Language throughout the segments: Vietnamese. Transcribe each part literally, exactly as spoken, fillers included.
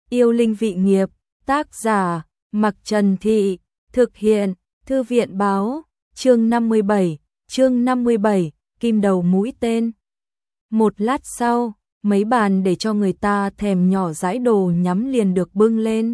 Yêu linh vị nghiệp, tác giả, Mặc Trần Thị, thực hiện, Thư viện báo, chương năm mươi bảy, chương năm mươi bảy, kim đầu mũi tên. Một lát sau, mấy bàn để cho người ta thèm nhỏ dãi đồ nhắm liền được bưng lên.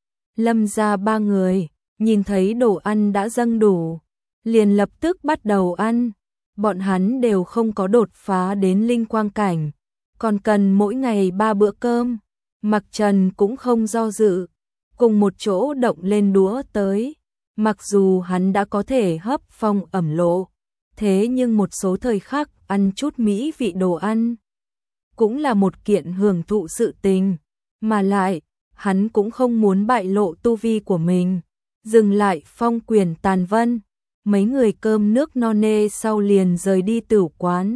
Lâm gia ba người, nhìn thấy đồ ăn đã dâng đủ, liền lập tức bắt đầu ăn. Bọn hắn đều không có đột phá đến linh quang cảnh, còn cần mỗi ngày ba bữa cơm. Mặc Trần cũng không do dự, cùng một chỗ động lên đũa tới. Mặc dù hắn đã có thể hấp phong ẩm lộ, thế nhưng một số thời khắc ăn chút mỹ vị đồ ăn cũng là một kiện hưởng thụ sự tình, mà lại hắn cũng không muốn bại lộ tu vi của mình. Dừng lại phong quyền tàn vân, mấy người cơm nước no nê sau liền rời đi tửu quán,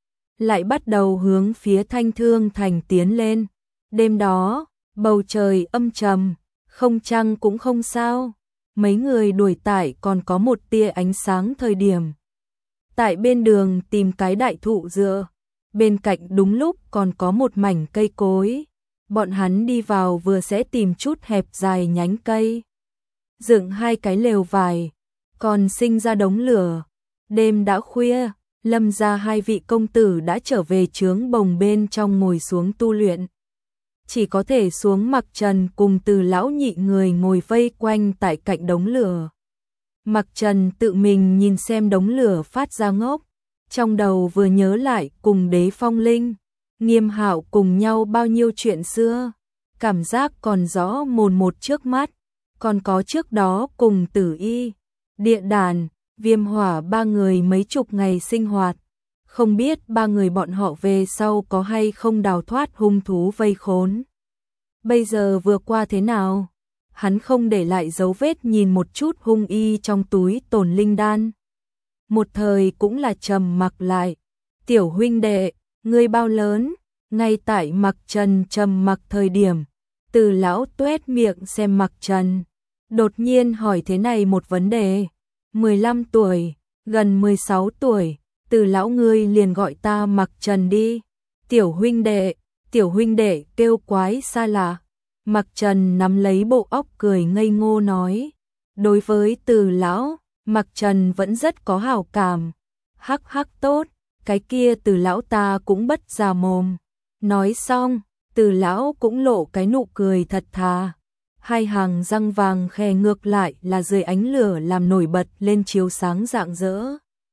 lại bắt đầu hướng phía Thanh Thương thành tiến lên. Đêm đó, bầu trời âm trầm, không trăng cũng không sao. Mấy người đuổi tại còn có một tia ánh sáng thời điểm. Tại bên đường tìm cái đại thụ dựa, bên cạnh đúng lúc còn có một mảnh cây cối. Bọn hắn đi vào vừa sẽ tìm chút hẹp dài nhánh cây, dựng hai cái lều vải, còn sinh ra đống lửa. Đêm đã khuya, Lâm gia hai vị công tử đã trở về trướng bồng bên trong ngồi xuống tu luyện. Chỉ có thể xuống Mặc Trần cùng Từ lão nhị người ngồi vây quanh tại cạnh đống lửa. Mặc Trần tự mình nhìn xem đống lửa phát ra ngốc, trong đầu vừa nhớ lại cùng Đế Phong Linh, Nghiêm Hạo cùng nhau bao nhiêu chuyện xưa, cảm giác còn rõ mồn một trước mắt. Còn có trước đó cùng Tử Y, Địa Đàn, Viêm Hỏa ba người mấy chục ngày sinh hoạt, không biết ba người bọn họ về sau có hay không đào thoát hung thú vây khốn. Bây giờ vừa qua thế nào? Hắn không để lại dấu vết nhìn một chút hung y trong túi tổn linh đan. Một thời cũng là trầm mặc lại. Tiểu huynh đệ, ngươi bao lớn? Ngay tại Mặc Trần trầm mặc thời điểm, Từ lão tuét miệng xem Mặc Trần, đột nhiên hỏi thế này một vấn đề. mười lăm tuổi, gần mười sáu tuổi, Từ lão ngươi liền gọi ta Mặc Trần đi. Tiểu huynh đệ, tiểu huynh đệ kêu quái xa lạ. Mặc Trần nắm lấy bộ óc cười ngây ngô nói. Đối với Từ lão, Mặc Trần vẫn rất có hảo cảm. Hắc hắc tốt, cái kia Từ lão ta cũng bất già mồm. Nói xong, Từ lão cũng lộ cái nụ cười thật thà. Hai hàng răng vàng khè ngược lại là dưới ánh lửa làm nổi bật lên chiếu sáng rạng rỡ.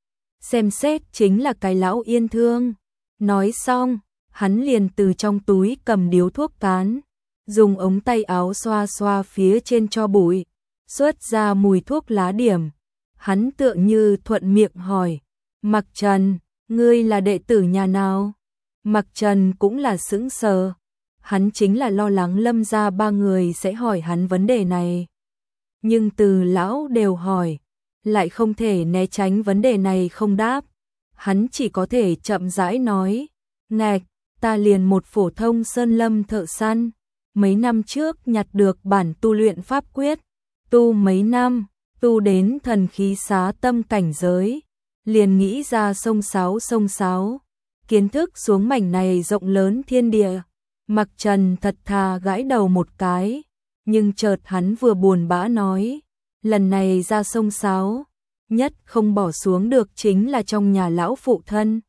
Xem xét chính là cái lão yên thương. Nói xong, hắn liền từ trong túi cầm điếu thuốc cán, dùng ống tay áo xoa xoa phía trên cho bụi, xuất ra mùi thuốc lá điểm. Hắn tựa như thuận miệng hỏi, Mặc Trần, ngươi là đệ tử nhà nào? Mặc Trần cũng là sững sờ. Hắn chính là lo lắng Lâm gia ba người sẽ hỏi hắn vấn đề này. Nhưng Từ lão đều hỏi, lại không thể né tránh vấn đề này không đáp. Hắn chỉ có thể chậm rãi nói, ngạch, ta liền một phổ thông sơn lâm thợ săn. Mấy năm trước nhặt được bản tu luyện pháp quyết, tu mấy năm, tu đến thần khí xá tâm cảnh giới, liền nghĩ ra sông sáo sông sáo, kiến thức xuống mảnh này rộng lớn thiên địa. Mặc Trần thật thà gãi đầu một cái, nhưng chợt hắn vừa buồn bã nói, lần này ra sông sáo, nhất không bỏ xuống được chính là trong nhà lão phụ thân.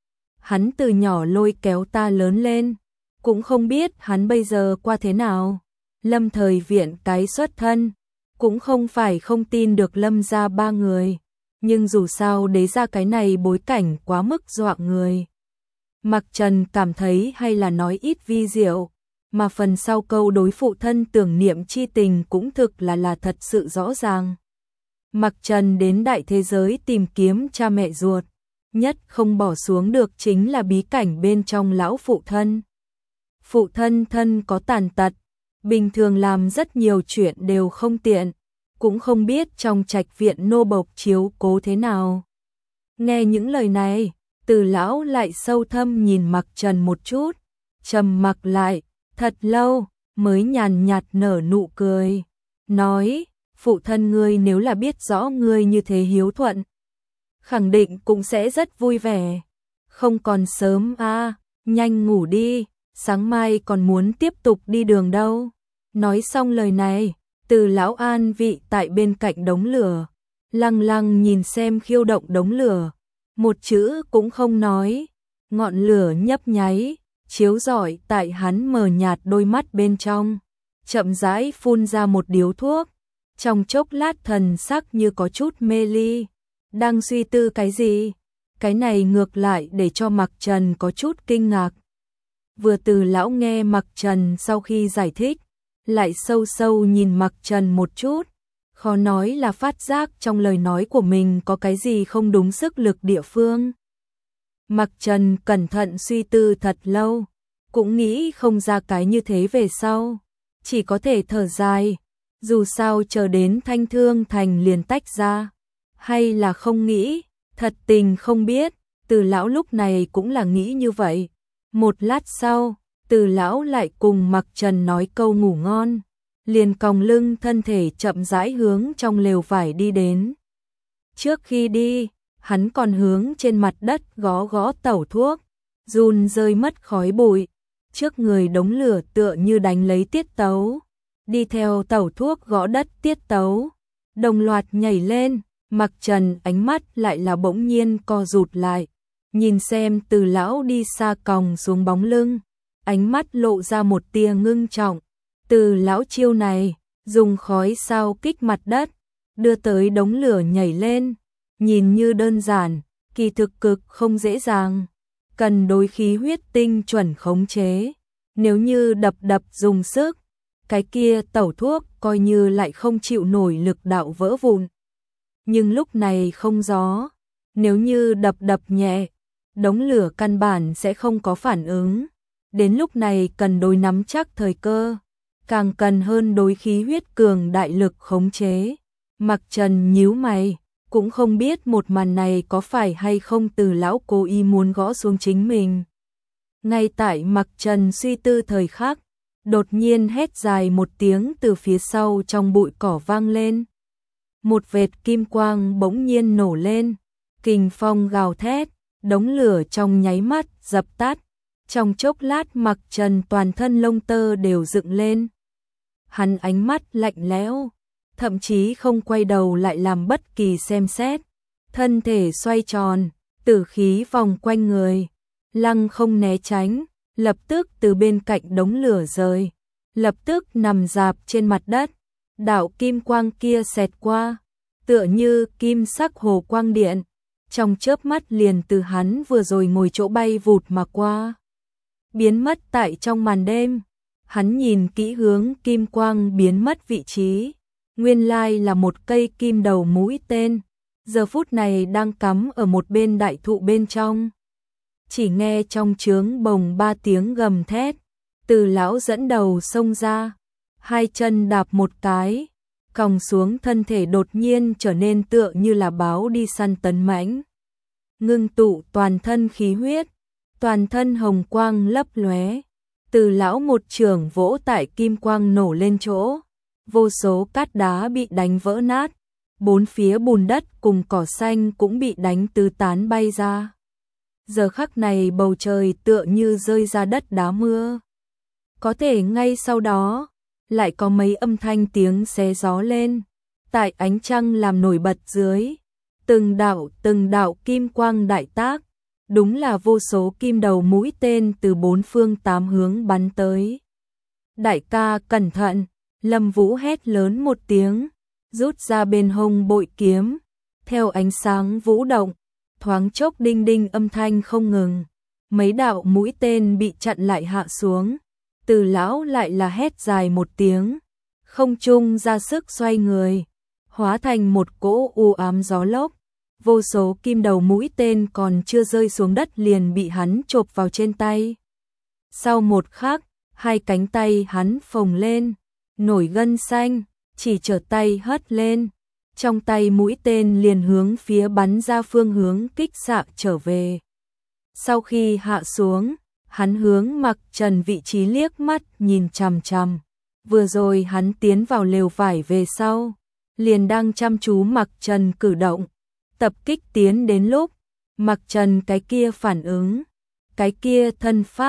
Hắn từ nhỏ lôi kéo ta lớn lên, cũng không biết hắn bây giờ qua thế nào. Lâm thời viện cái xuất thân, cũng không phải không tin được Lâm gia ba người, nhưng dù sao Đế gia cái này bối cảnh quá mức dọa người. Mặc Trần cảm thấy hay là nói ít vi diệu, mà phần sau câu đối phụ thân tưởng niệm chi tình cũng thực là là thật sự rõ ràng. Mặc Trần đến đại thế giới tìm kiếm cha mẹ ruột, nhất không bỏ xuống được chính là bí cảnh bên trong lão phụ thân. Phụ thân thân có tàn tật, bình thường làm rất nhiều chuyện đều không tiện, cũng không biết trong trạch viện nô bộc chiếu cố thế nào. Nghe những lời này, Từ lão lại sâu thâm nhìn Mặc Trần một chút, trầm mặc lại, thật lâu, mới nhàn nhạt nở nụ cười, nói, phụ thân ngươi nếu là biết rõ ngươi như thế hiếu thuận, khẳng định cũng sẽ rất vui vẻ. Không còn sớm à, nhanh ngủ đi, sáng mai còn muốn tiếp tục đi đường đâu. Nói xong lời này, Từ lão an vị tại bên cạnh đống lửa, lăng lăng nhìn xem khiêu động đống lửa, một chữ cũng không nói. Ngọn lửa nhấp nháy, chiếu rọi tại hắn mờ nhạt đôi mắt bên trong, chậm rãi phun ra một điếu thuốc, trong chốc lát thần sắc như có chút mê ly, đang suy tư cái gì? Cái này ngược lại để cho Mặc Trần có chút kinh ngạc. Vừa Từ lão nghe Mặc Trần sau khi giải thích, lại sâu sâu nhìn Mặc Trần một chút, khó nói là phát giác trong lời nói của mình có cái gì không đúng sức lực địa phương. Mặc Trần cẩn thận suy tư thật lâu, cũng nghĩ không ra cái như thế về sau, chỉ có thể thở dài, dù sao chờ đến Thanh Thương Thành liền tách ra, hay là không nghĩ, thật tình không biết. Từ lão lúc này cũng là nghĩ như vậy. Một lát sau, Từ lão lại cùng Mặc Trần nói câu ngủ ngon, liền còng lưng thân thể chậm rãi hướng trong lều vải đi đến. Trước khi đi, hắn còn hướng trên mặt đất gõ gõ tẩu thuốc, run rơi mất khói bụi, trước người đống lửa tựa như đánh lấy tiết tấu, đi theo tẩu thuốc gõ đất tiết tấu, đồng loạt nhảy lên. Mặc Trần ánh mắt lại là bỗng nhiên co rụt lại, nhìn xem Từ lão đi xa còng xuống bóng lưng, ánh mắt lộ ra một tia ngưng trọng. Từ lão chiêu này, dùng khói sao kích mặt đất, đưa tới đống lửa nhảy lên, nhìn như đơn giản, kỳ thực cực không dễ dàng, cần đối khí huyết tinh chuẩn khống chế, nếu như đập đập dùng sức, cái kia tẩu thuốc coi như lại không chịu nổi lực đạo vỡ vụn. Nhưng lúc này không gió, nếu như đập đập nhẹ, đống lửa căn bản sẽ không có phản ứng. Đến lúc này cần đối nắm chắc thời cơ, càng cần hơn đối khí huyết cường đại lực khống chế. Mặc Trần nhíu mày, cũng không biết một màn này có phải hay không Từ lão cố ý muốn gõ xuống chính mình. Ngay tại Mặc Trần suy tư thời khắc, đột nhiên hét dài một tiếng từ phía sau trong bụi cỏ vang lên. Một vệt kim quang bỗng nhiên nổ lên, kình phong gào thét, đống lửa trong nháy mắt dập tắt. Trong chốc lát Mặc Trần toàn thân lông tơ đều dựng lên. Hắn ánh mắt lạnh lẽo, thậm chí không quay đầu lại làm bất kỳ xem xét. Thân thể xoay tròn, tử khí vòng quanh người, lăng không né tránh, lập tức từ bên cạnh đống lửa rời, lập tức nằm rạp trên mặt đất. Đạo kim quang kia xẹt qua, tựa như kim sắc hồ quang điện, trong chớp mắt liền từ hắn vừa rồi ngồi chỗ bay vụt mà qua, biến mất tại trong màn đêm. Hắn nhìn kỹ hướng kim quang biến mất vị trí, nguyên lai là một cây kim đầu mũi tên, giờ phút này đang cắm ở một bên đại thụ bên trong. Chỉ nghe trong trướng bồng ba tiếng gầm thét, Từ lão dẫn đầu xông ra, hai chân đạp một cái, còng xuống thân thể đột nhiên trở nên tựa như là báo đi săn tấn mãnh, ngưng tụ toàn thân khí huyết, toàn thân hồng quang lấp lóe. Từ lão một chưởng vỗ tại kim quang nổ lên chỗ, vô số cát đá bị đánh vỡ nát, bốn phía bùn đất cùng cỏ xanh cũng bị đánh tứ tán bay ra. Giờ khắc này bầu trời tựa như rơi ra đất đá mưa. Có thể ngay sau đó, lại có mấy âm thanh tiếng xé gió lên, tại ánh trăng làm nổi bật dưới, từng đạo từng đạo kim quang đại tác, đúng là vô số kim đầu mũi tên từ bốn phương tám hướng bắn tới. Đại ca cẩn thận, Lâm Vũ hét lớn một tiếng, rút ra bên hông bội kiếm, theo ánh sáng vũ động, thoáng chốc đinh đinh âm thanh không ngừng, mấy đạo mũi tên bị chặn lại hạ xuống. Từ lão lại là hét dài một tiếng, không trung ra sức xoay người, hóa thành một cỗ u ám gió lốc, vô số kim đầu mũi tên còn chưa rơi xuống đất liền bị hắn chộp vào trên tay. Sau một khắc, hai cánh tay hắn phồng lên, nổi gân xanh, chỉ trở tay hất lên, trong tay mũi tên liền hướng phía bắn ra phương hướng kích xạ trở về. Sau khi hạ xuống, hắn hướng Mặc Trần vị trí liếc mắt nhìn chằm chằm. Vừa rồi hắn tiến vào lều vải về sau, liền đang chăm chú Mặc Trần cử động, tập kích tiến đến lúc Mặc Trần cái kia phản ứng, cái kia thân pháp,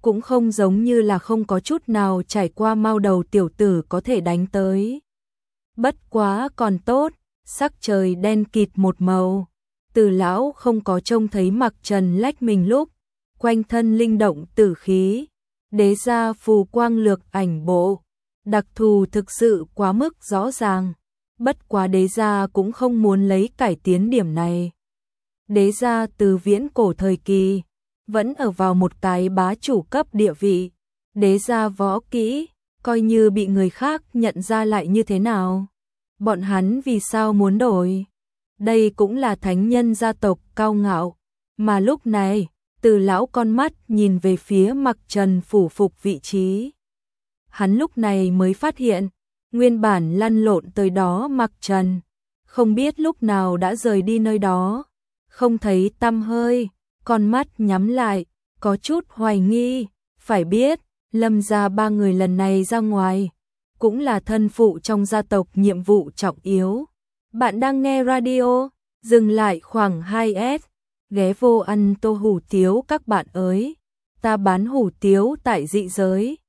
cũng không giống như là không có chút nào trải qua mau đầu tiểu tử có thể đánh tới. Bất quá còn tốt, sắc trời đen kịt một màu. Từ lão không có trông thấy Mặc Trần lách mình lúc, quanh thân linh động tử khí, đế gia phù quang lược ảnh bộ, đặc thù thực sự quá mức rõ ràng. Bất quá đế gia cũng không muốn lấy cải tiến điểm này. Đế gia từ viễn cổ thời kỳ, vẫn ở vào một cái bá chủ cấp địa vị. Đế gia võ kỹ, coi như bị người khác nhận ra lại như thế nào? Bọn hắn vì sao muốn đổi? Đây cũng là thánh nhân gia tộc cao ngạo. Mà lúc này, Từ lão con mắt nhìn về phía Mặc Trần phủ phục vị trí. Hắn lúc này mới phát hiện, nguyên bản lăn lộn tới đó Mặc Trần, không biết lúc nào đã rời đi nơi đó, không thấy tăm hơi, con mắt nhắm lại, có chút hoài nghi. Phải biết, Lâm gia ba người lần này ra ngoài, cũng là thân phụ trong gia tộc nhiệm vụ trọng yếu. Bạn đang nghe radio, dừng lại khoảng hai S, ghé vô ăn tô hủ tiếu các bạn ơi. Ta bán hủ tiếu tại dị giới,